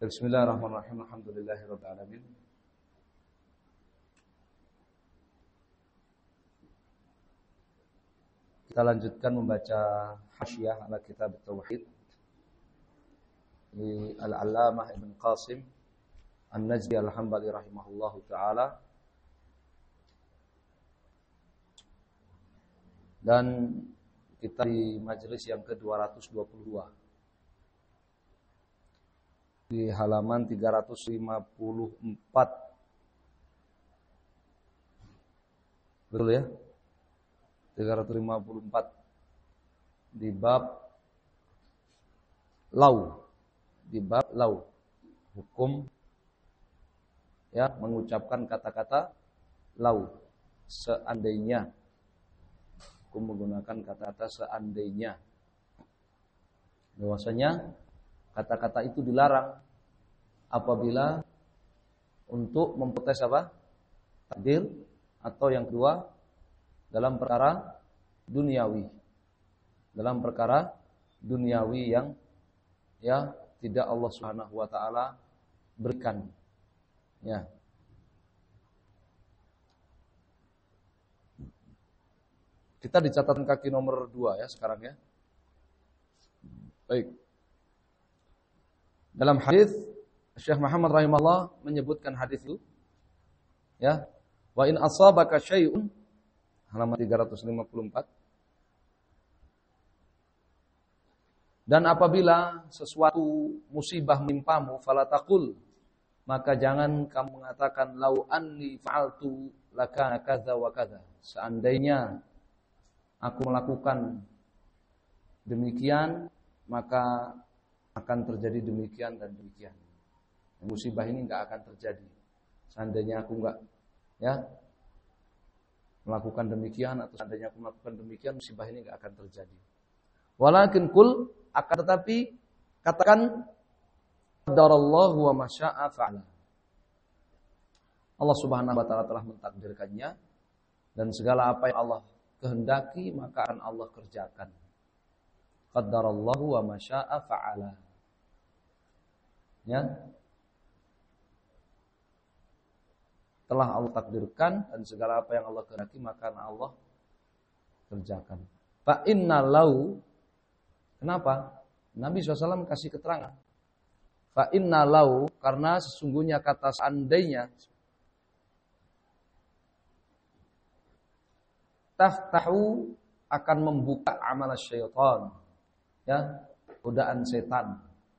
Bismillahirrahmanirrahim. Alhamdulillahirabbil alamin. Kita lanjutkan membaca Hasyiah ala Kitab Tauhid di Al-Allamah Ibn Qasim An-Najdi Al-Hambali rahimahullahu taala. Dan kita di majelis yang ke-222 di halaman 354. Betul ya? 354 di bab lau. Di bab lau. Hukum ya mengucapkan kata-kata lau. Seandainya. Hukum menggunakan kata-kata seandainya. Bahwasanya kata-kata itu dilarang apabila untuk memprotes apa? Takdir, atau yang kedua dalam perkara duniawi. Dalam perkara duniawi yang ya tidak Allah Subhanahu wa taala berikan. Ya. Kita di catatan kaki nomor 2 ya sekarang ya. Baik. Dalam hadis Syekh Muhammad rahimahullah menyebutkan hadis itu ya, wa in asabaka syai'un halaman 354. Dan apabila sesuatu musibah menimpamu fala taqul, maka jangan kamu mengatakan lau anni fa'altu lakana kadza wa kadza. Seandainya aku melakukan demikian maka akan terjadi demikian dan demikian. Musibah ini enggak akan terjadi seandainya aku enggak ya melakukan demikian, atau seandainya aku melakukan demikian musibah ini enggak akan terjadi. Walakin kul, akan tetapi katakan qadarallahu wa ma syaa fa'ala. Allah Subhanahu wa taala telah mentakdirkannya dan segala apa yang Allah kehendaki maka akan Allah kerjakan. Qadarallahu wa ma syaa fa'ala. Ya. Telah Allah takdirkan dan segala apa yang Allah kehendaki maka Allah kerjakan. Fa inna lau, kenapa? Nabi SAW kasih keterangan. Fa inna lau, karena sesungguhnya kata seandainya taftahu akan membuka amal syaitan. Ya, godaan setan.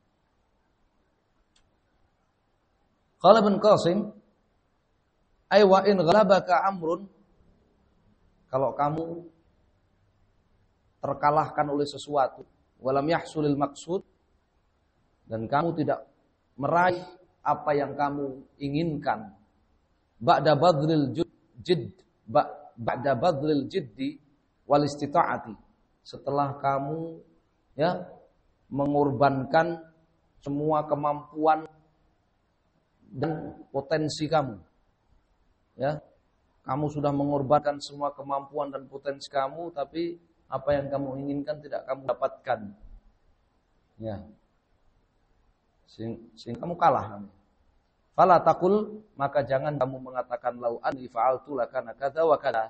Qala Ibn Qasim, ay wa in ghalabaka amrun, kalau kamu terkalahkan oleh sesuatu, walam yahsulil maqsud, dan kamu tidak meraih apa yang kamu inginkan, ba'da badlil ba'da badlil jiddi wal istita'ati, setelah kamu ya mengorbankan semua kemampuan dan potensi kamu. Ya, kamu sudah mengorbankan semua kemampuan dan potensi kamu, tapi apa yang kamu inginkan tidak kamu dapatkan. Ya. Sehingga kamu kalah. Fala taqul, maka jangan kamu mengatakan lau anni fa'altu lakana kadza wa kadza.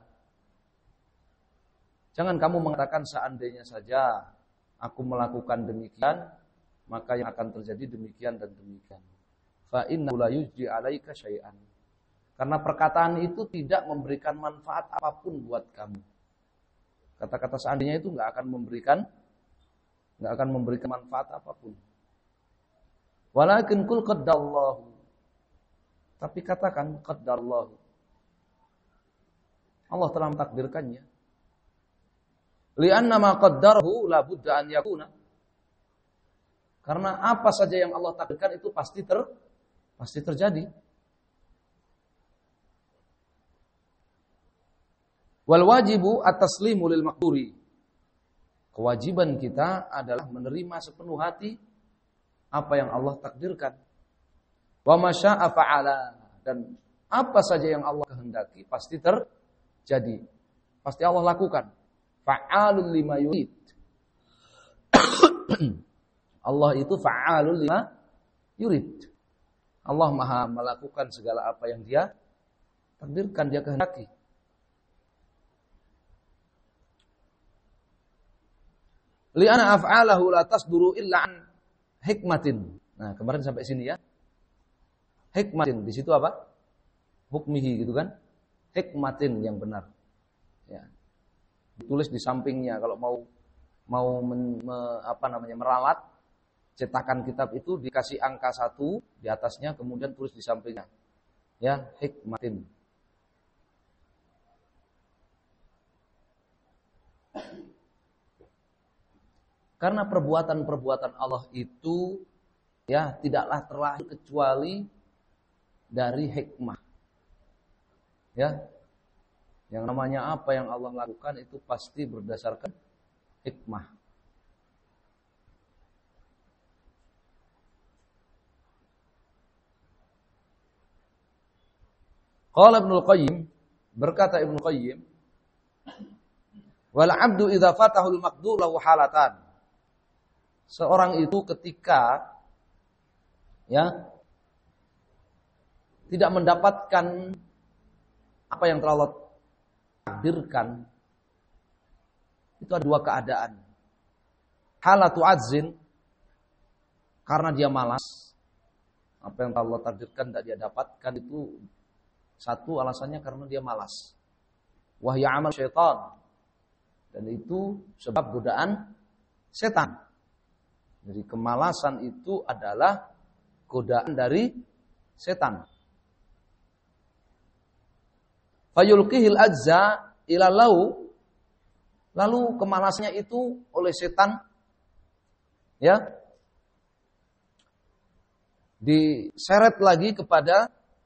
Jangan kamu mengatakan seandainya saja aku melakukan demikian, maka yang akan terjadi demikian dan demikian. Fa innahu la yujdi 'alaika syai'an. Karena perkataan itu tidak memberikan manfaat apapun buat kamu. Kata-kata seandainya itu enggak akan memberikan manfaat apapun. Walakin kul qaddarallahu. Tapi katakan qaddarallahu. Allah telah mentakdirkannya. Li'anna ma qaddarahu la budda an yakuna. Karena apa saja yang Allah takdirkan itu pasti terjadi. Wal wajibu at-taslimu lil maqduri. Kewajiban kita adalah menerima sepenuh hati apa yang Allah takdirkan. Wa ma syaa fa'ala, dan apa saja yang Allah kehendaki pasti terjadi. Pasti Allah lakukan. Fa'alul lima yurid. Allah itu fa'alul lima yurid. Allah Maha melakukan segala apa yang Dia takdirkan, Dia kehendaki. Li'anna af'alahu la tasduru illa an hikmatin. Nah, kemarin sampai sini ya. Hikmatin, di situ apa? Hukmihi gitu kan? Hikmatin yang benar. Ya. Ditulis di sampingnya kalau mau meralat cetakan kitab itu dikasih angka 1 di atasnya, kemudian tulis di sampingnya. Ya, hikmatin. Karena perbuatan-perbuatan Allah itu ya tidaklah terlahir kecuali dari hikmah. Ya. Yang namanya apa yang Allah lakukan itu pasti berdasarkan hikmah. Qala Ibnul Qayyim, berkata Ibnul Qayyim, wal 'abdu idza fatahu al-maqdur lahu halatan. Seorang itu ketika ya tidak mendapatkan apa yang telah Allah takdirkan, itu ada 2 keadaan. Halatu azzin, karena dia malas. Apa yang Allah takdirkan tidak dia dapatkan, itu satu alasannya karena dia malas. Wahya amal syaitan, dan itu sebab godaan setan. Jadi kemalasan itu adalah godaan dari setan. Fayulqihil ajza ila lau, lalu kemalasnya itu oleh setan ya diseret lagi kepada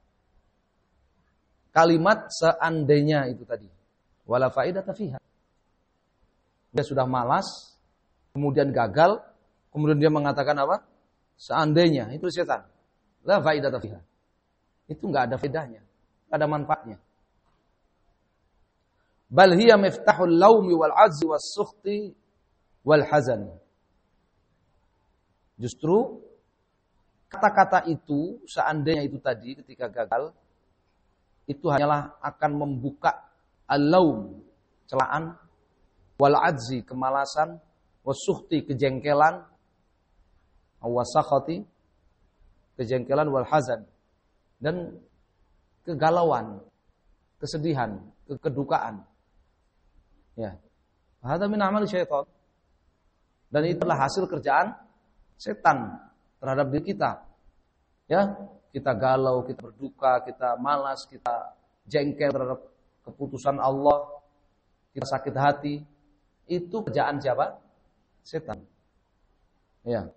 kalimat seandainya itu tadi. Wala faidata fiha. Dia sudah malas, kemudian gagal, kemudian dia mengatakan apa? Seandainya, itu setan. La faidata fiha. Itu enggak ada faedahnya, enggak ada manfaatnya. Bal hiya miftahul laumi wal azzi was sukhti wal hazan. Justru kata-kata itu, seandainya itu tadi ketika gagal, itu hanyalah akan membuka al-laum, celaan, wal azzi, kemalasan, was sukhti, kejengkelan, awasakhati, kejengkelan, wal hazan, dan kegalauan, kesedihan, kedukaan. Ya. Hadza min amali syaitan. Dan itulah hasil kerjaan setan terhadap diri kita. Ya, kita galau, kita berduka, kita malas, kita jengkel terhadap keputusan Allah, kita sakit hati. Itu kerjaan siapa? Setan. Ya.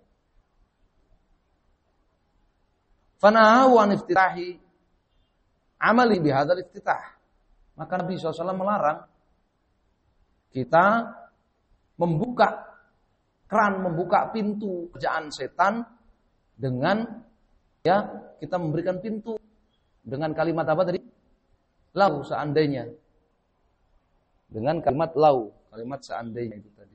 Fanahu an iftitahi amali bihadzal iftitah. Maka Nabi SAW melarang kita membuka keran, membuka pintu kerjaan setan dengan ya kita memberikan pintu dengan kalimat apa tadi? Lau, seandainya. Dengan kalimat lau, kalimat seandainya itu tadi.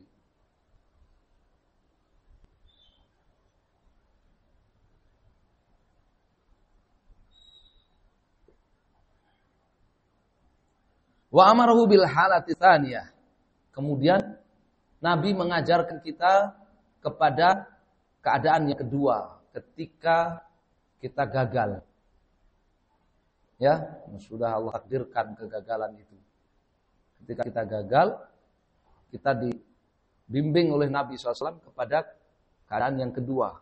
Wa amarahu bil halati tsaniyah. Kemudian Nabi mengajarkan kita kepada keadaan yang kedua ketika kita gagal. Ya, sudah Allah takdirkan kegagalan itu. Ketika kita gagal, kita dibimbing oleh Nabi SAW kepada keadaan yang kedua.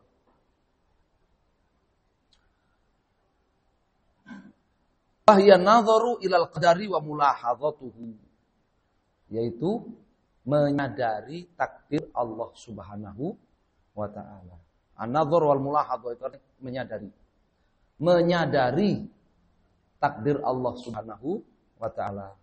Wahya nadharu ilal qadari wa mulahadhatuhu, yaitu menyadari takdir Allah Subhanahu wa taala. An-nadhar wal mulahadhah itu menyadari. Menyadari takdir Allah Subhanahu wa taala.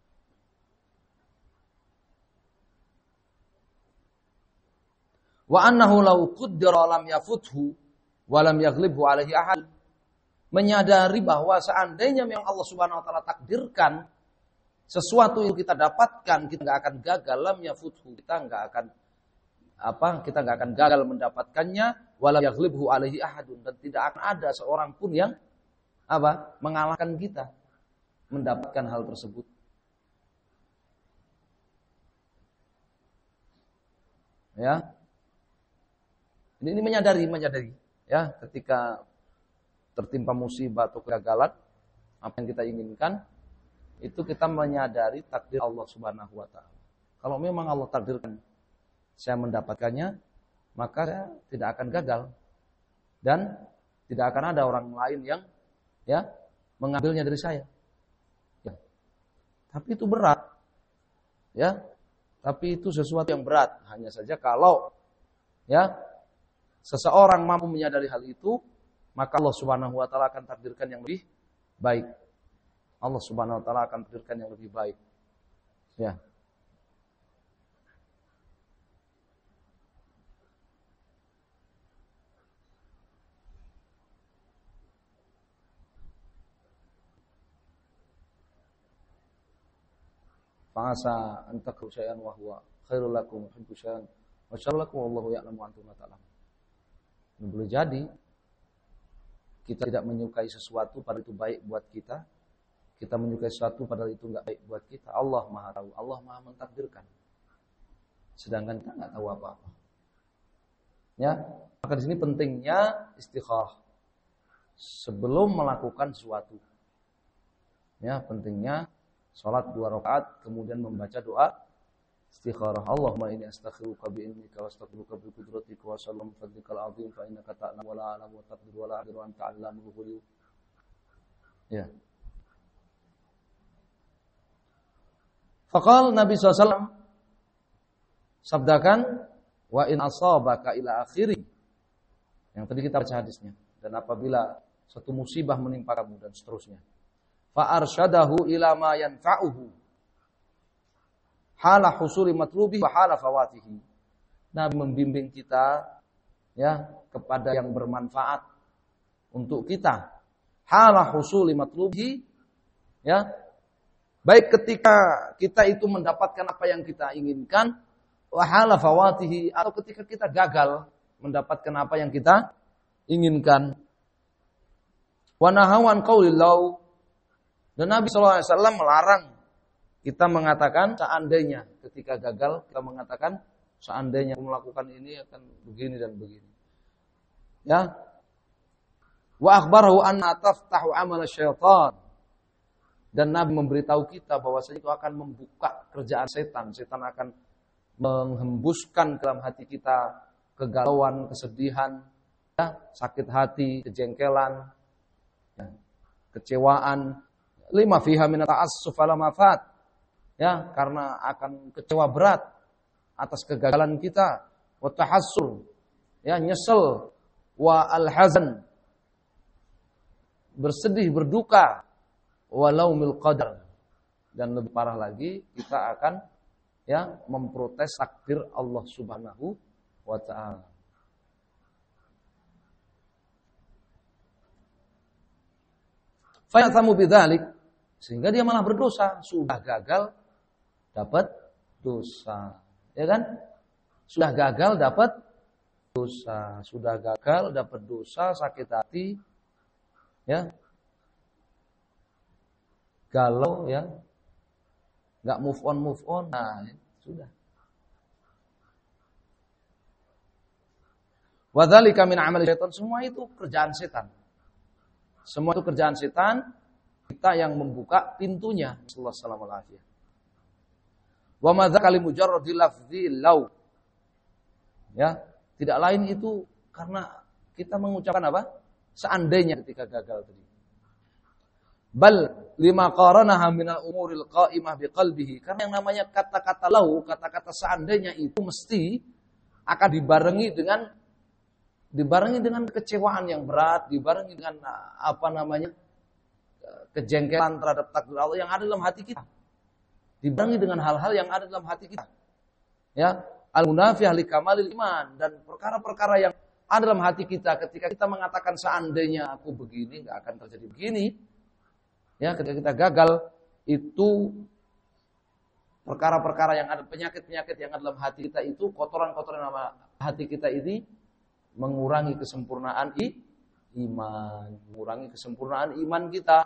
Wa annahu law qaddara lam yafuthu wa lam yaghlibhu alaihi ahad. Menyadari bahwa seandainya memang Allah Subhanahu wa taala takdirkan sesuatu yang kita dapatkan, kita enggak akan gagal, lam yafuthu, kita enggak akan kita nggak akan gagal mendapatkannya, wala yaghlibhu alaihi ahadun, dan tidak akan ada seorang pun yang mengalahkan kita mendapatkan hal tersebut. Ya. Ini menyadari ya, ketika tertimpa musibah atau kegagalan apa yang kita inginkan, itu kita menyadari takdir Allah Subhanahu wa taala. Kalau memang Allah takdirkan saya mendapatkannya, maka saya tidak akan gagal dan tidak akan ada orang lain yang mengambilnya dari saya. Ya. Tapi itu berat. Ya. Tapi itu sesuatu yang berat. Hanya saja kalau seseorang mampu menyadari hal itu, maka Allah Subhanahu wa taala akan takdirkan yang lebih baik. Allah Subhanahu wa taala akan takdirkan yang lebih baik. Ya. Fa'asa an takrahu syai'an wa huwa khairul lakum, tuhibbu syai'an wa syarrul lakum, wallahu ya'lamu wa antum la ta'lamun. Boleh jadi kita tidak menyukai sesuatu padahal itu baik buat kita. Kita menyukai sesuatu padahal itu enggak baik buat kita. Allah Maha tahu, Allah Maha mentakdirkan. Sedangkan kita enggak tahu apa-apa. Ya, maka di sini pentingnya istikharah sebelum melakukan sesuatu. Ya, pentingnya salat 2 rakaat kemudian membaca doa istikharah. Allahumma inni astakhiruka bi ilmika wa astaghfiruka bi qudratika wa sallam fadlikal azim fa innaka ta'lamu wa la a'lamu wa taqdiru wa la aqdiru anta 'allamul ghuyub. Ya. Faqal Nabi SAW sabdakan wa in asabaka ila akhiri. Yang tadi kita baca hadisnya. Dan apabila suatu musibah menimpa kamu dan seterusnya. Fa arsyadahu ila ma yanfa'uhu hala husuli matlubi wa hala fawatihi. Nabi membimbing kita kepada yang bermanfaat untuk kita. Hala husuli matlubi, baik ketika kita itu mendapatkan apa yang kita inginkan, wa hala fawatihi, atau ketika kita gagal mendapatkan apa yang kita inginkan. Wa nahawan qaulillahu, dan Nabi SAW melarang kita mengatakan seandainya, ketika gagal kita mengatakan seandainya melakukan ini akan begini dan begini. Ya. Wa akhbarahu anna taftahu amal syaitan. Dan Nabi memberitahu kita bahwasanya itu akan membuka kerjaan setan. Setan akan menghembuskan ke dalam hati kita kegalauan, kesedihan, sakit hati, kejengkelan, kecewaan. Lima fiha min ta'assuf ala mafat. Karena akan kecewa berat atas kegagalan kita, wa tahassur, nyesel, wa al-hazan, bersedih, berduka, wa laumil qadar, dan lebih parah lagi kita akan memprotes takdir Allah Subhanahu wa taala. Fa ya'tamu bidzalik, sehingga dia malah berdosa. Sudah gagal dapat dosa, ya kan? Sudah gagal dapat dosa, sudah gagal dapat dosa, sakit hati, galau, nggak move on, nah sudah. Wadzalika min amali syaitan, semua itu kerjaan setan. Semua itu kerjaan setan, kita yang membuka pintunya. Sallallahu alaihi wasallam. Wa madza kalimu mujarradi lafzi law. Tidak lain itu karena kita mengucapkan apa? Seandainya ketika gagal tadi. Bal lima qaranaha minal umuril qa'imah biqalbihi. Karena yang namanya kata-kata law, kata-kata seandainya itu mesti akan dibarengi dengan kekecewaan yang berat, dibarengi dengan kejengkelan terhadap takdir Allah yang ada dalam hati kita. Dibarengi dengan hal-hal yang ada dalam hati kita. Al-munafiyah li kamalil iman, dan perkara-perkara yang ada dalam hati kita ketika kita mengatakan seandainya aku begini, enggak akan terjadi begini. Ketika kita gagal itu perkara-perkara yang ada, penyakit-penyakit yang ada dalam hati kita itu, kotoran-kotoran dalam hati kita ini mengurangi kesempurnaan iman, mengurangi kesempurnaan iman kita.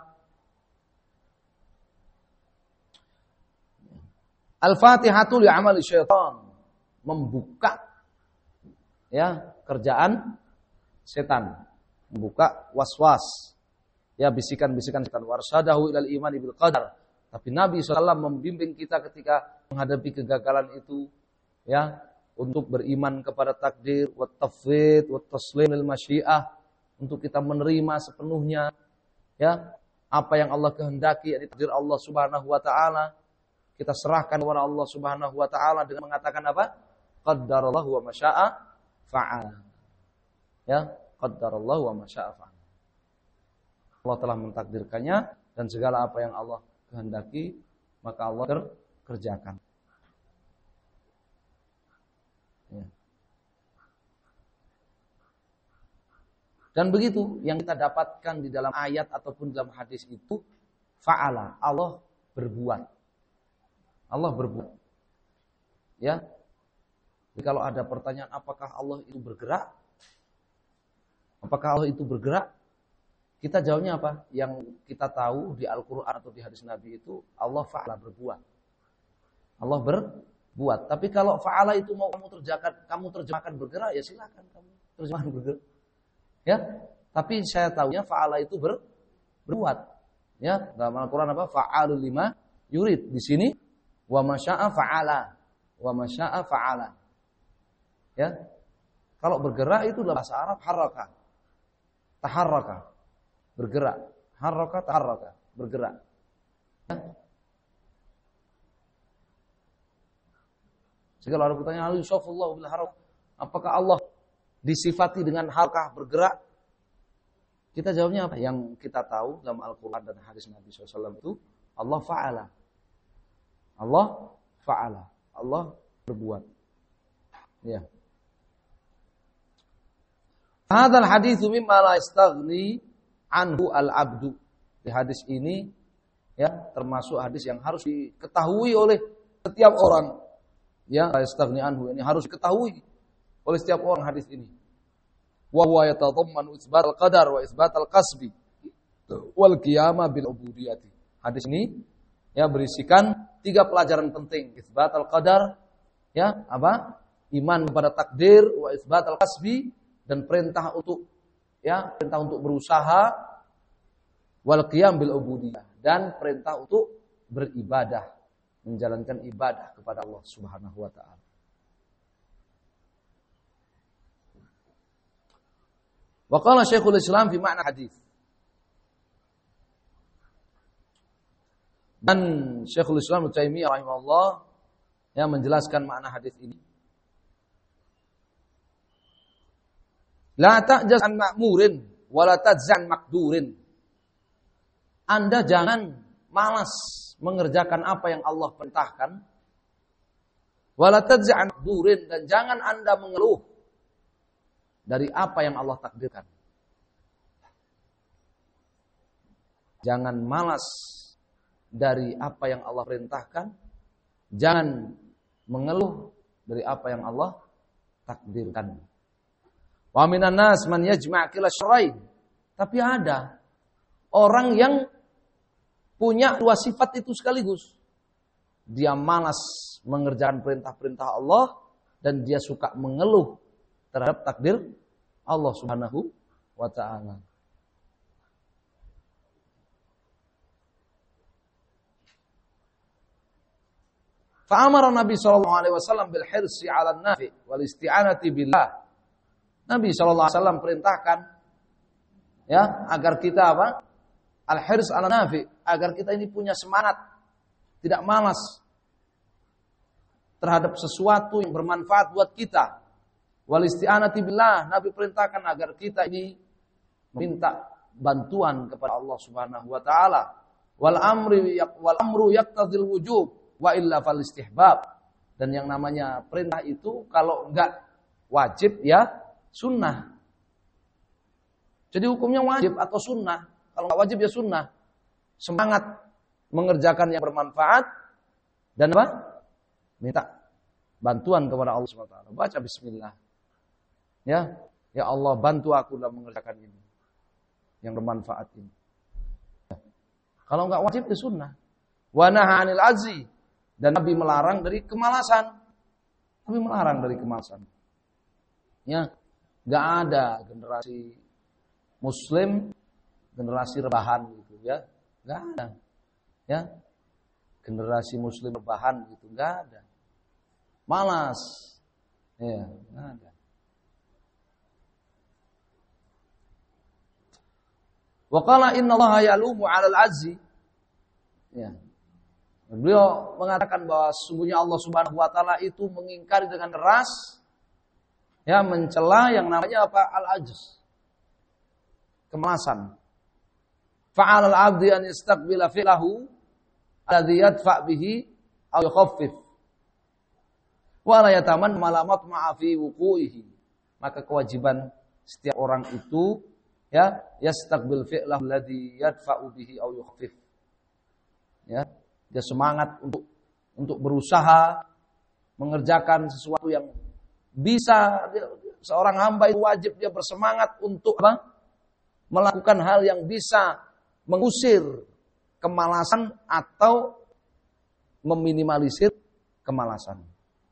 Al-Fatihatu li'amali syaitan, membuka ya kerjaan setan, membuka waswas, ya bisikan-bisikan setan. Warsadahu ilal imani bil qadar. Tapi Nabi SAW membimbing kita ketika menghadapi kegagalan itu, ya, untuk beriman kepada takdir, wat tafwid, wat taslim lil masyiah, untuk kita menerima sepenuhnya, ya, apa yang Allah kehendaki, yakni takdir Allah Subhanahu wa taala. Kita serahkan kepada Allah Subhanahu wa taala dengan mengatakan apa? Qaddarallahu wa masya'a fa'al. Ya, qaddarallahu wa masya'a fa'al. Allah telah mentakdirkannya dan segala apa yang Allah kehendaki maka Allah kerjakan. Ya. Dan begitu yang kita dapatkan di dalam ayat ataupun dalam hadis itu, fa'ala, Allah berbuat. Allah berbuat. Ya. Jadi kalau ada pertanyaan apakah Allah itu bergerak? Apakah Allah itu bergerak? Kita jawabnya apa? Yang kita tahu di Al-Qur'an atau di hadis Nabi itu Allah fa'ala, berbuat. Allah berbuat. Tapi kalau fa'ala itu mau kamu terjemahkan bergerak, ya silakan kamu terjemahkan bergerak. Ya. Tapi saya tahunya fa'ala itu berbuat. Ya, dalam Al-Qur'an apa? Fa'alul lima yurid. Di sini wa masya'a fa'ala. Wa masya'a fa'ala. Ya. Kalau bergerak itu dalam bahasa Arab haraka. Taharraka. Bergerak. Haraka taharraka. Bergerak. Ya. Jika ada pertanyaan, al-yusafullahu bil harak, apakah Allah disifati dengan harakah, bergerak? Kita jawabnya apa? Yang kita tahu dalam Al-Qur'an dan hadis Nabi SAW itu Allah fa'ala. Allah fa'ala. Allah berbuat. Ya. Hadzal haditsu mimma la yastaghni anhu al-'abdu. Di hadis ini ya termasuk hadis yang harus diketahui oleh setiap orang. Ya, la yastaghni anhu, ini harus diketahui oleh setiap orang hadis ini. Wa huwa yatadammanu itsbat al-qadar wa itsbat al-kasbi wal qiyamah bil ubudiyyati. Hadis ini ya berisikan 3 pelajaran penting. Itsbat al-qadar, ya, apa? Iman kepada takdir, wa itsbat al-kasbi, dan perintah untuk berusaha, wal qiyam bil ubudiyyah, dan perintah untuk beribadah, menjalankan ibadah kepada Allah Subhanahu wa taala. Wa qala Syekhul Islam fi makna hadis. Dan Syekhul Islam Ibnu Taimiyah rahimahullah yang menjelaskan makna hadis ini. La ta'jaz an ma'murin wa la tajzan maqdurin. Anda jangan malas mengerjakan apa yang Allah perintahkan. Wa la tajzan maqdurin, dan jangan Anda mengeluh dari apa yang Allah takdirkan. Jangan malas dari apa yang Allah perintahkan. Jangan mengeluh dari apa yang Allah takdirkan. Wa minan nas man yajma' kila syarain. Tapi ada orang yang punya 2 sifat itu sekaligus. Dia malas mengerjakan perintah-perintah Allah dan dia suka mengeluh terhadap takdir Allah Subhanahu wa taala. Fa'amara Nabi sallallahu alaihi wasallam bil hirsi 'ala an-nafi wal isti'anati billah. Nabi sallallahu alaihi wasallam perintahkan ya agar kita apa? Al-hirs 'ala nafi, agar kita ini punya semangat, tidak malas terhadap sesuatu yang bermanfaat buat kita. Wal isti'anati billah, Nabi perintahkan agar kita ini minta bantuan kepada Allah Subhanahu wa taala. Wal amru yaqtadil wujub wa illa fal istihbab. Dan yang namanya perintah itu kalau enggak wajib ya sunnah. Jadi hukumnya wajib atau sunnah. Kalau enggak wajib ya sunnah. Semangat mengerjakan yang bermanfaat dan apa? minta bantuan kepada Allah Subhanahu wa taala. Baca bismillah. Ya, ya Allah bantu aku dalam mengerjakan ini yang bermanfaat ini. Kalau enggak wajib di sunnah. Wa naha 'anil ajzi, dan Nabi melarang dari kemalasan. Nabi melarang dari kemalasan. Ya, enggak ada generasi muslim generasi rebahan gitu ya. Enggak ada. Ya. Generasi muslim rebahan gitu enggak ada. Malas. Ya, enggak ada. Wa qala innallaha yalumu 'alal 'azzi. Ya. Beliau mengatakan bahwa sesungguhnya Allah Subhanahu wa taala itu mengingkari dengan keras, ya, mencela yang namanya apa? Al-'ajz. Kemalasan. Fa'alal 'abdi an yastaqbila fi'lahu alladhi yadfa' bihi aw yukhaffif. Wa la yataman malamat ma'afi wuqu'ihi. Maka kewajiban setiap orang itu, ya, yastaqbil fi'lahu alladhi yadfa'u bihi aw yukhaffif. Ya, dia semangat untuk berusaha mengerjakan sesuatu yang bisa. Seorang hamba itu wajib dia bersemangat untuk apa? Melakukan hal yang bisa mengusir kemalasan atau meminimalisir kemalasan.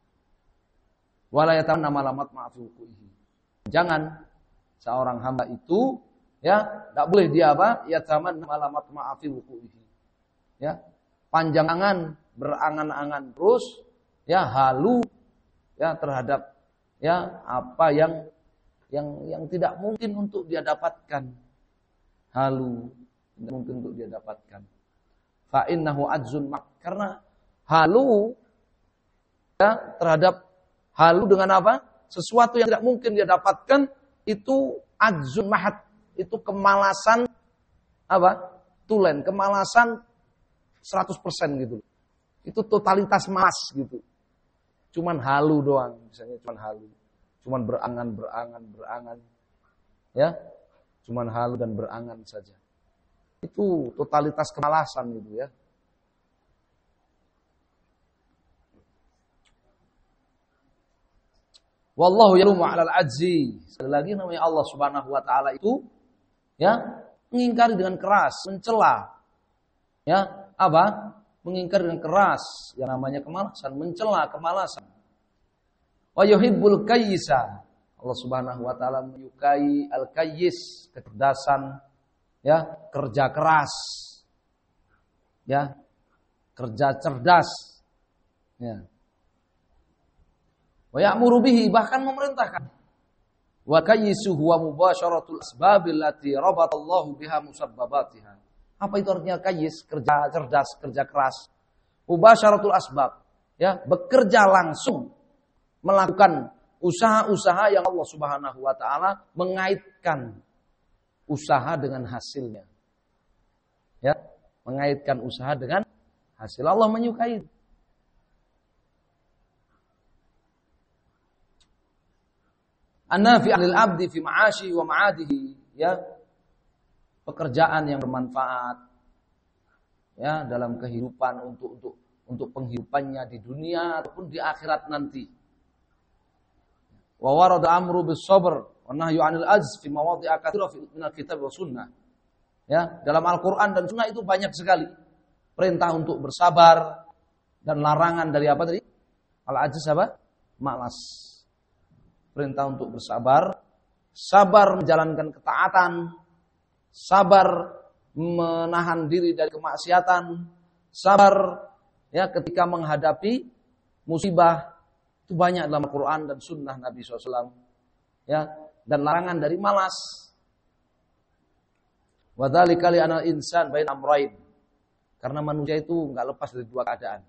Wala yatamanna malamat ma'afi wuqu'ihi. Jangan seorang hamba itu, ya, enggak boleh dia apa? Yatamanna malamat ma'afi wuqu'ihi. Ya, panjang angan, berangan-angan terus, ya, halu, ya, terhadap, ya, apa yang tidak mungkin untuk dia dapatkan. Halu, tidak mungkin untuk dia dapatkan. Fa innahu adzun mak, karena halu, ya, terhadap halu dengan apa? Sesuatu yang tidak mungkin dia dapatkan itu adzun mahat, itu kemalasan apa? Tulen, kemalasan 100% gitu. Itu totalitas malas gitu. Cuman halu doang, misalnya cuman halu. Cuman berangan. Ya. Cuman halu dan berangan saja. Itu totalitas kemalasan gitu ya. Wallahu yalumu 'alal 'ajzi. Sekali lagi namanya Allah Subhanahu wa taala itu, ya, mengingkari dengan keras, mencela. Ya, apa? Mengingkari dengan keras yang namanya kemalasan, mencela kemalasan. Wa yuhibbul kayyisa. Allah Subhanahu wa taala menyukai al-kayyis, kecerdasan, ya, kerja keras. Ya. Kerja cerdas. Ya. Wa ya'muru bihi, bahkan memerintahkan. Wa kayyisu huwa mubasyaratul asbabil lati rabatallahu biha musabbabatiha. Apa itu artinya kayyis? Kerja cerdas, kerja keras. Mubasyaratul asbab, ya, bekerja langsung, melakukan usaha-usaha yang Allah Subhanahu wa taala mengaitkan usaha dengan hasilnya. Ya, mengaitkan usaha dengan hasil. Allah menyukai. An-nafi' 'alil 'abdi fi ma'ashi wa ma'adihi, ya. Pekerjaan yang bermanfaat, ya, dalam kehidupan untuk penghidupannya di dunia ataupun di akhirat nanti. Wa warada amru bis sabr wa nahyu 'anil ajz fi mawadhi'a katsira min al-kitab wa sunnah. Ya, dalam Al-Qur'an dan sunnah itu banyak sekali perintah untuk bersabar dan larangan dari apa tadi? Al-ajz apa? Malas. Perintah untuk bersabar, sabar menjalankan ketaatan, sabar menahan diri dari kemaksiatan, sabar, ya, ketika menghadapi musibah. Itu banyak dalam Al-Quran dan Sunnah Nabi SAW. Ya, dan larangan dari malas. Wa dzalika li anal insan bain amrayn. Karena manusia itu enggak lepas dari dua keadaan.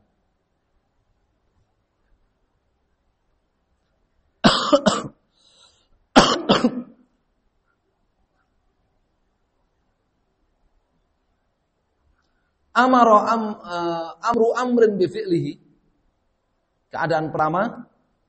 Amru amrin bi fi'lihi. Keadaan pertama,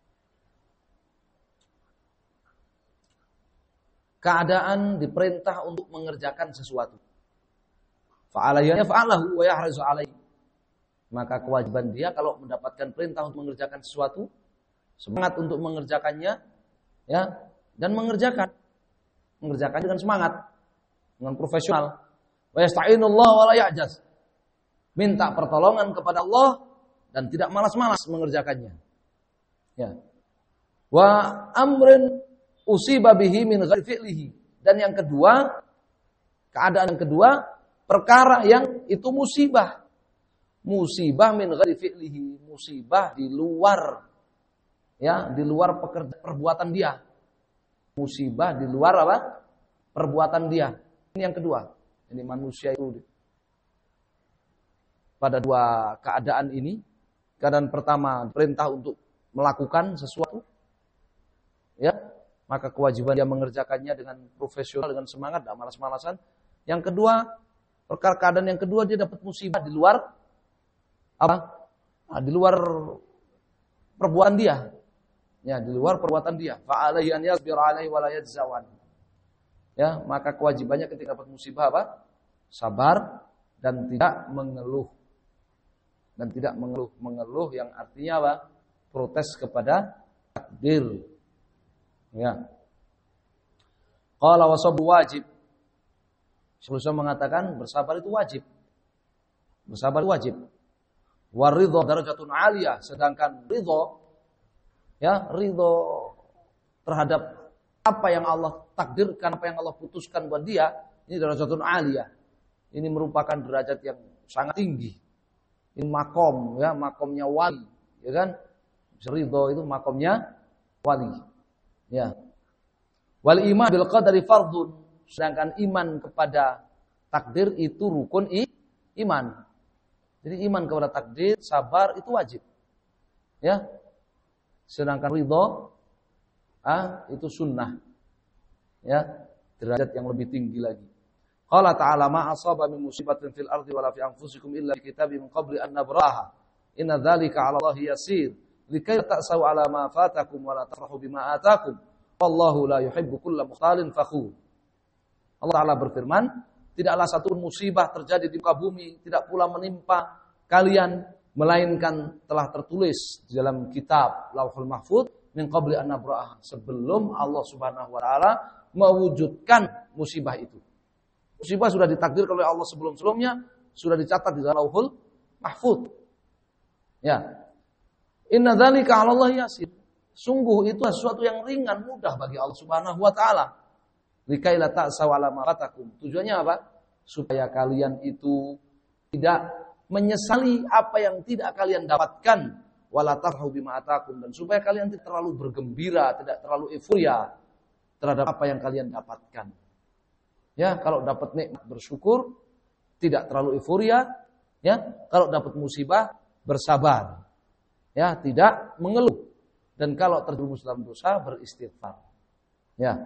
keadaan diperintah untuk mengerjakan sesuatu. Fa'ala yaf'alahu wa yahrizu alaihi. Maka kewajiban dia kalau mendapatkan perintah untuk mengerjakan sesuatu, semangat untuk mengerjakannya, ya, dan mengerjakan dengan semangat, dengan profesional. Wa yasta'inullah wa la ya'jaz. Minta pertolongan kepada Allah dan tidak malas-malas mengerjakannya. Ya. Wa amrin usiba bihi min ghairi fi'lihi. Dan yang kedua, keadaan yang kedua, perkara yang itu musibah. Musibah min ghairi fi'lihi, musibah di luar, ya, di luar perbuatan dia. Musibah di luar apa? Perbuatan dia. Ini yang kedua. Ini manusia itu pada dua keadaan ini. Keadaan pertama, perintah untuk melakukan sesuatu, ya, maka kewajiban dia mengerjakannya dengan profesional, dengan semangat, tidak malas-malasan. Yang kedua, perkara keadaan yang kedua, dia dapat musibah di luar apa? Nah, di luar perbuatan dia. Ya, di luar perbuatan dia. Fa'alaihi an yasbira alaihi wa la yajzawan. Ya, maka kewajibannya ketika dapat musibah apa? Sabar dan tidak mengeluh. Dan tidak mengeluh yang artinya apa? Protes kepada takdir. Ya. Qala wa sabru wajib. Sebelumnya mengatakan bersabar itu wajib. Bersabar itu wajib. Wa ridha darajatun 'aliyah, sedangkan ridha, ya, ridha terhadap apa yang Allah takdirkan, apa yang Allah putuskan buat dia, ini darajatun 'aliyah. Ini merupakan derajat yang sangat tinggi. Ini makom, ya, makomnya wali, ya kan? Ridha itu makomnya wali. Ya. Wal iman bil qadari fardun, sedangkan iman kepada takdir itu rukun iman. Jadi iman kepada takdir, sabar itu wajib. Ya. Sedangkan ridha itu sunnah. Ya, derajat yang lebih tinggi lagi. Qala ta'ala ma asaba min musibatin fil ardi wala fi anfusikum illa fi kitabim min qabli an nabraha. Inna dzalika 'ala Allahi yasir. Likai ta'sau 'ala ma fatakum wa la tafrahu bima atakum. Wallahu la yuhibbu kulla mukhtalin fakhur. Allah Ta'ala berfirman, tidaklah satu musibah terjadi di muka bumi, tidak pula menimpa kalian, melainkan telah tertulis di dalam kitab Lauhul Mahfuz min qabli an nabra'ah, sebelum Allah Subhanahu wa taala mewujudkan musibah itu. Musibah sudah ditakdirkan oleh Allah sebelum-sebelumnya, sudah dicatat di dalam Lauhul Mahfuz. Ya. Inna dzalika 'ala Allah yasir. Sungguh itu sesuatu yang ringan, mudah bagi Allah Subhanahu wa taala. Likaila ta'saw 'ala ma fatakum. Tujuannya apa? Supaya kalian itu tidak menyesali apa yang tidak kalian dapatkan, wala tarhu bima atakum, dan supaya kalian tidak terlalu bergembira, tidak terlalu euforia terhadap apa yang kalian dapatkan. Ya, kalau dapat nikmat bersyukur, tidak terlalu euforia, ya. Kalau dapat musibah bersabar. Ya, tidak mengeluh. Dan kalau terjerumus dalam dosa beristighfar. Ya.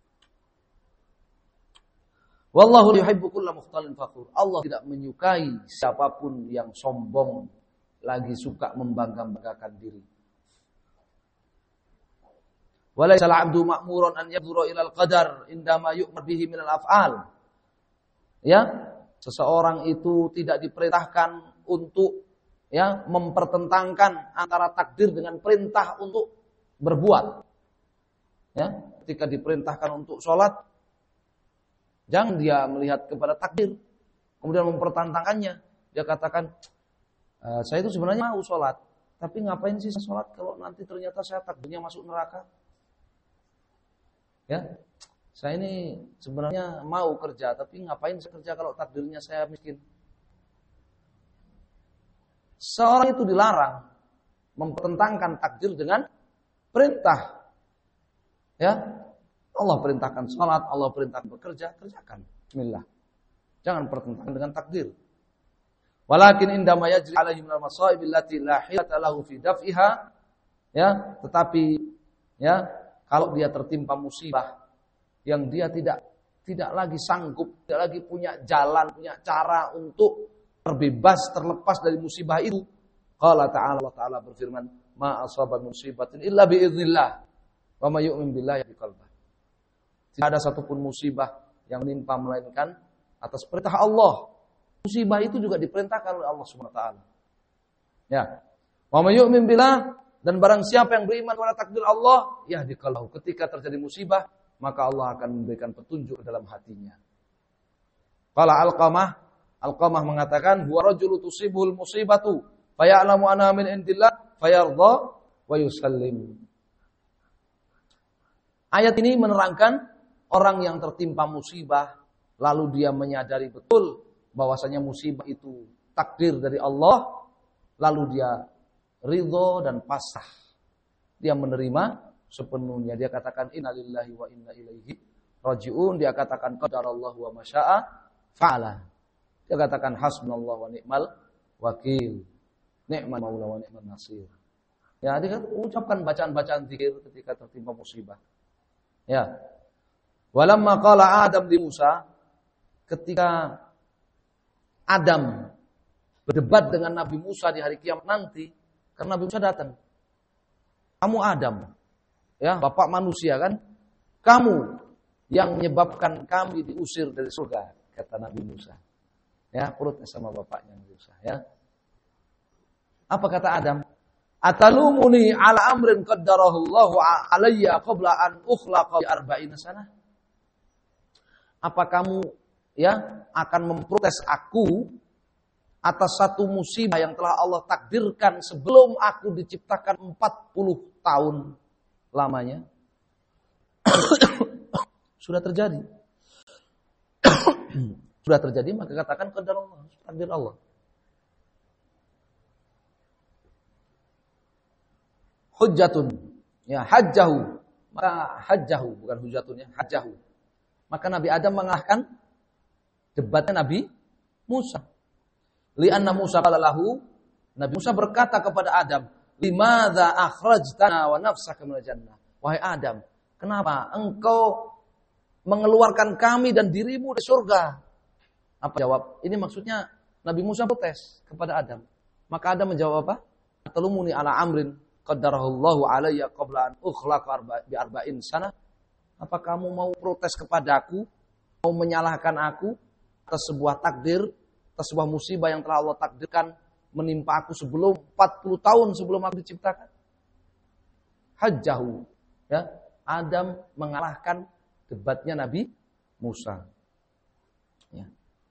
Wallahu yuhibbu kulla mukhtalin fakhur. Allah tidak menyukai siapapun yang sombong, lagi suka membangga-banggakan diri. Walaysal 'abdu ma'muran an yabdura ilal qadar indama yu'mar bihi minal af'al. Ya, seseorang itu tidak diperintahkan untuk, ya, mempertentangkan antara takdir dengan perintah untuk berbuat. Ya, ketika diperintahkan untuk sholat, jangan dia melihat kepada takdir, kemudian mempertentangkannya. Dia katakan, saya itu sebenarnya mau sholat, tapi ngapain sih saya sholat kalau nanti ternyata saya takdirnya masuk neraka? Ya, saya ini sebenarnya mau kerja, tapi ngapain saya kerja kalau takdirnya saya miskin? Seorang itu dilarang mempertentangkan takdir dengan perintah. Ya, Allah perintahkan sholat, Allah perintahkan bekerja, kerjakan. Bismillah. Jangan pertentangkan dengan takdir. Walakin indama yajri alaihi minal masa'ib allati la hiyata lahu fi daf'iha, ya, tetapi, ya, kalau dia tertimpa musibah yang dia tidak lagi sanggup, tidak lagi punya jalan, punya cara untuk terbebas, terlepas dari musibah itu. Qala ta'ala, Allah Ta'ala berfirman, ma asaba musibatin illa biiznillah wa may yu'min billahi biqalbih. Tidak ada satupun musibah yang menimpa melainkan atas perintah Allah. Musibah itu juga diperintahkan oleh Allah Subhanahu wa taala. Ya. Wa may yu'min billah, dan barang siapa yang beriman kepada takdir Allah, yahdi qalbahu. Ketika terjadi musibah, maka Allah akan memberikan petunjuk dalam hatinya. Qala Alqamah mengatakan, huwa rajulu tusibul musibatu faya'lamu anna min indillah fayardha wa yusallim. Ayat ini menerangkan orang yang tertimpa musibah lalu dia menyadari betul bahwasanya musibah itu takdir dari Allah, lalu dia ridho dan pasrah. Dia menerima sepenuhnya. Dia katakan innalillahi wa inna ilaihi raji'un. Dia katakan qadarallahu wa masya'a fa'ala. Dia katakan hasbunallahu wa ni'mal wakil. Ni'mal maula wa ni'mal nasir. Ya, dia ucapkan bacaan-bacaan zikir ketika tertimpa musibah. Ya. Walamma qala Adam di Musa, ketika Adam berdebat dengan Nabi Musa di hari kiamat nanti, karena Nabi Musa datang. Kamu Adam, ya, bapak manusia kan? Kamu yang menyebabkan kami diusir dari surga, kata Nabi Musa. Ya, protes sama bapaknya Nabi Musa, ya. Apa kata Adam? Atalumuni ala amrin qaddarahu Allahu alayya qabla an ukhlaqa bi 40 sanah. Apa kamu ya akan memprotes aku atas satu musibah yang telah Allah takdirkan sebelum aku diciptakan 40 tahun lamanya? Sudah terjadi. Sudah terjadi, maka katakan qadarullah, takdir Allah. Hujjatun, ya hajjahu, maka hajjahu bukan hujjatun ya, hajjahu. Maka Nabi Adam mengalahkan debatnya Nabi Musa. Li'anna Musa qala lahu, Nabi Musa berkata kepada Adam, limadza akhrajtana wa nafsaka minal jannah? Wahai Adam, kenapa engkau mengeluarkan kami dan dirimu dari surga? Apa jawab? Ini maksudnya Nabi Musa protes kepada Adam. Maka Adam menjawab apa? Atalumuni ala amrin qaddarahullahu alayya qabla an ukhlaqa bi 40 sanah. Apa kamu mau protes kepadaku? Mau menyalahkan aku atas sebuah takdir, atas sebuah musibah yang telah Allah takdirkan menimpa aku sebelum 40 tahun sebelum aku diciptakan? Hajjahu, ya. Adam mengalahkan debatnya Nabi Musa. Ya.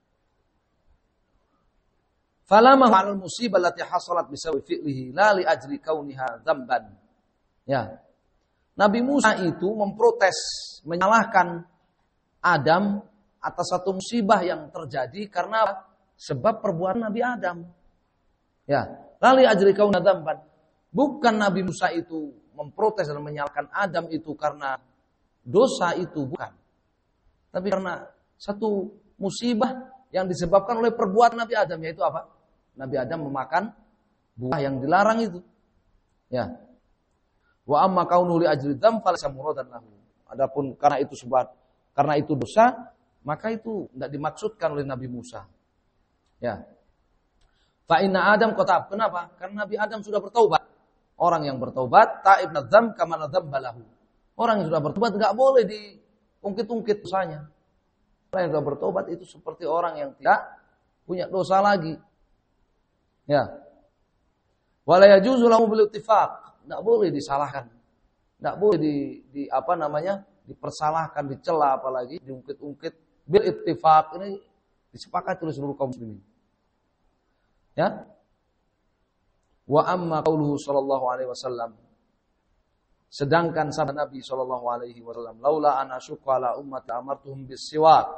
Falamma ma'al musibah allati hasalat bisawi fi'lihi la li ajri kauniha dzamban. Ya. Nabi Musa itu memprotes, menyalahkan Adam atas satu musibah yang terjadi karena sebab perbuatan Nabi Adam. Ya, la li ajri kauniha dzamban. Bukan Nabi Musa itu memprotes dan menyalahkan Adam itu karena dosa itu, bukan. Tapi karena satu musibah yang disebabkan oleh perbuatan Nabi Adam, yaitu apa? Nabi Adam memakan buah yang dilarang itu. Ya. Wa amma kaunuhu li ajri dzam falaysa muradan lahu. Adapun karena itu dosa, maka itu tidak dimaksudkan oleh Nabi Musa. Ya. Fa inna Adam qatab. Kenapa? Karena Nabi Adam sudah bertaubat. Orang yang bertaubat taib nadzam kama nadzam balahu. Orang yang sudah bertobat enggak boleh diungkit-ungkit dosanya. Orang yang sudah bertobat itu seperti orang yang tidak punya dosa lagi. Ya. Wala yajuzu lahu bil ittifaq. Tidak boleh disalahkan. Tidak boleh dipersalahkan, dicela apalagi diungkit-ungkit. Bil ittifaq ini disepakati oleh seluruh kaum muslimin. Ya. Wa amma qauluhu sallallahu alaihi wasallam. Sedangkan sabda Nabi sallallahu alaihi wasallam, laula an asyqa ala ummati amartuhum bis-siwak.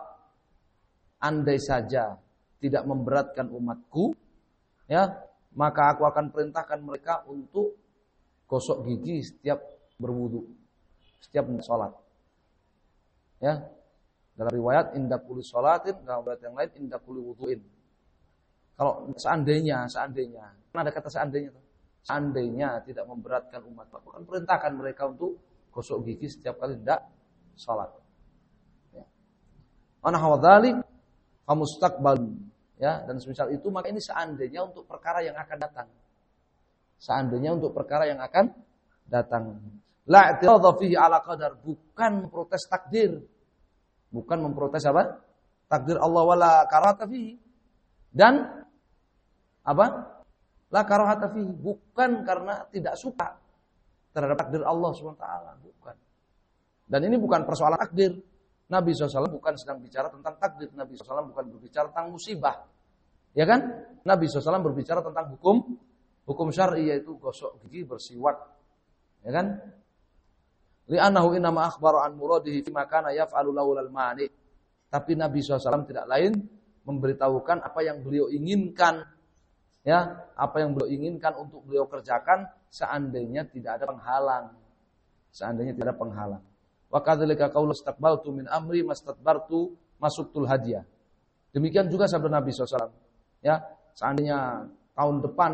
Andai saja tidak memberatkan umatku, ya, maka aku akan perintahkan mereka untuk gosok gigi setiap berwudu, setiap sholat. Ya. Dalam riwayat inda kulli sholatin, dalam riwayat yang lain inda kulli wudu'in. Kalau seandainya, kan ada kata seandainya tuh. Seandainya tidak memberatkan umat, aku akan perintahkan mereka untuk gosok gigi setiap kali hendak sholat. Ya. Ana hawadzalik famustaqbal, ya, dan semisal itu, maka ini seandainya untuk perkara yang akan datang. Seandainya untuk perkara yang akan datang. La i'tiradha fihi ala qadar, bukan memprotes takdir. Bukan memprotes apa? Takdir Allah wala karata fihi. Dan apa? La karahata fihi, bukan karena tidak suka terhadap takdir Allah SWT, bukan. Dan ini bukan persoalan takdir. Nabi SAW bukan sedang bicara tentang takdir. Nabi SAW bukan berbicara tentang musibah. Ya kan? Nabi SAW berbicara tentang hukum syar'i, yaitu gosok gigi, bersiwak. Ya kan? Li'annahu innama akhbara an muradihi fi ma kana yaf'alu laulal mani. Tapi Nabi SAW tidak lain memberitahukan apa yang beliau inginkan. Ya, apa yang beliau inginkan untuk beliau kerjakan seandainya tidak ada penghalang. Seandainya tidak ada penghalang. Wa kadzalika qaulu istaqbaltu min amri mastadbartu masuktul hadiah. Demikian juga sabda Nabi SAW. Ya, seandainya tahun depan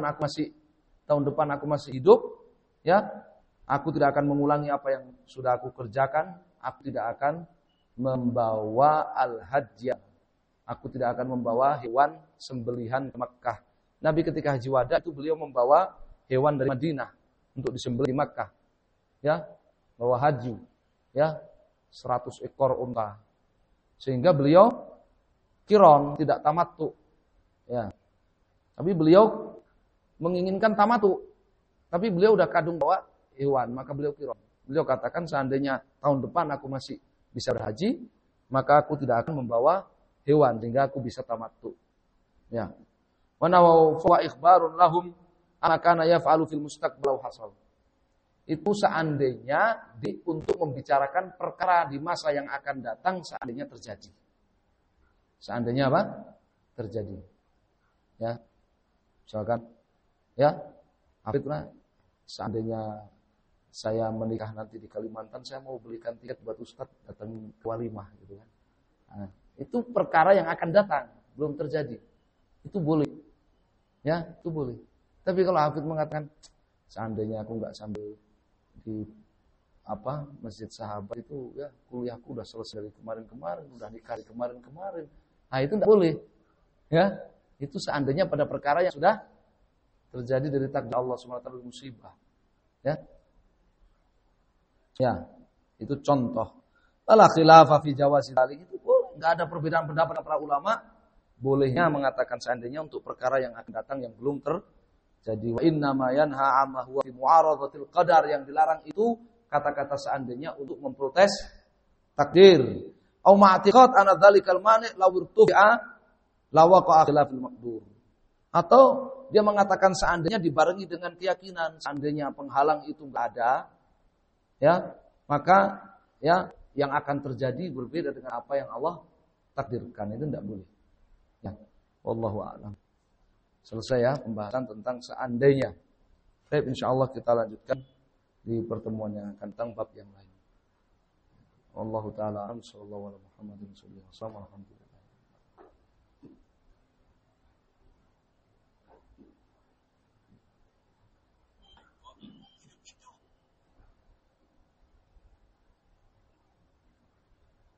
aku masih hidup, ya, aku tidak akan mengulangi apa yang sudah aku kerjakan. Aku tidak akan membawa al-hajjah. Aku tidak akan membawa hewan sembelihan ke Makkah. Nabi ketika haji wada itu beliau membawa hewan dari Madinah untuk disembelih di Makkah. Ya, bawa haji. Ya, 100 ekor unta. Sehingga beliau kiron, tidak tamattu. Ya. Tapi beliau menginginkan tamattu. Tapi beliau udah kadung bawa hewan, maka beliau kiron. Beliau katakan seandainya tahun depan aku masih bisa berhaji, maka aku tidak akan membawa hewan sehingga aku bisa tamattu. Ya. Wa nawaw fa ikhbarun lahum anakana yaf'alu fil mustaqbal hasal. Itu seandainya untuk membicarakan perkara di masa yang akan datang seandainya terjadi. Seandainya apa? Terjadi. Ya. Misalkan ya, Hafidna, seandainya saya menikah nanti di Kalimantan, saya mau belikan tiket buat Ustadz datang ke walimah gitu kan. Nah, itu perkara yang akan datang, belum terjadi. Itu boleh. Ya, itu boleh. Tapi kalau Hafid mengatakan seandainya aku enggak sambil di Masjid Sahabat itu, ya kuliahku udah selesai dari kemarin-kemarin, udah nikah kemarin-kemarin. Nah, itu enggak boleh. Ya, itu seandainya pada perkara yang sudah terjadi dari takdir Allah SWT musibah. Ya. Ya, itu contoh. Wala khilafa fi jawazi dzalik, itu enggak ada perbedaan pendapat para ulama bolehnya mengatakan seandainya untuk perkara yang akan datang yang belum terjadi. Wa inna ma yanha amma huwa fi mu'aradatil qadar, yang dilarang itu kata-kata seandainya untuk memprotes takdir. Au ma'tiqad anna dzalikal mani' law irtufi'a lawaqa khilafil maqdur. Atau dia mengatakan seandainya dibarengi dengan keyakinan seandainya penghalang itu enggak ada, ya, maka ya yang akan terjadi berbeda dengan apa yang Allah takdirkan. Itu tidak boleh. Ya, wallahu a'lam. Selesai ya pembahasan tentang seandainya. Baik, insyaallah kita lanjutkan di pertemuan yang akan datang bab yang lain. Wallahu taala a'lam. Sallallahu alaihi wasallam.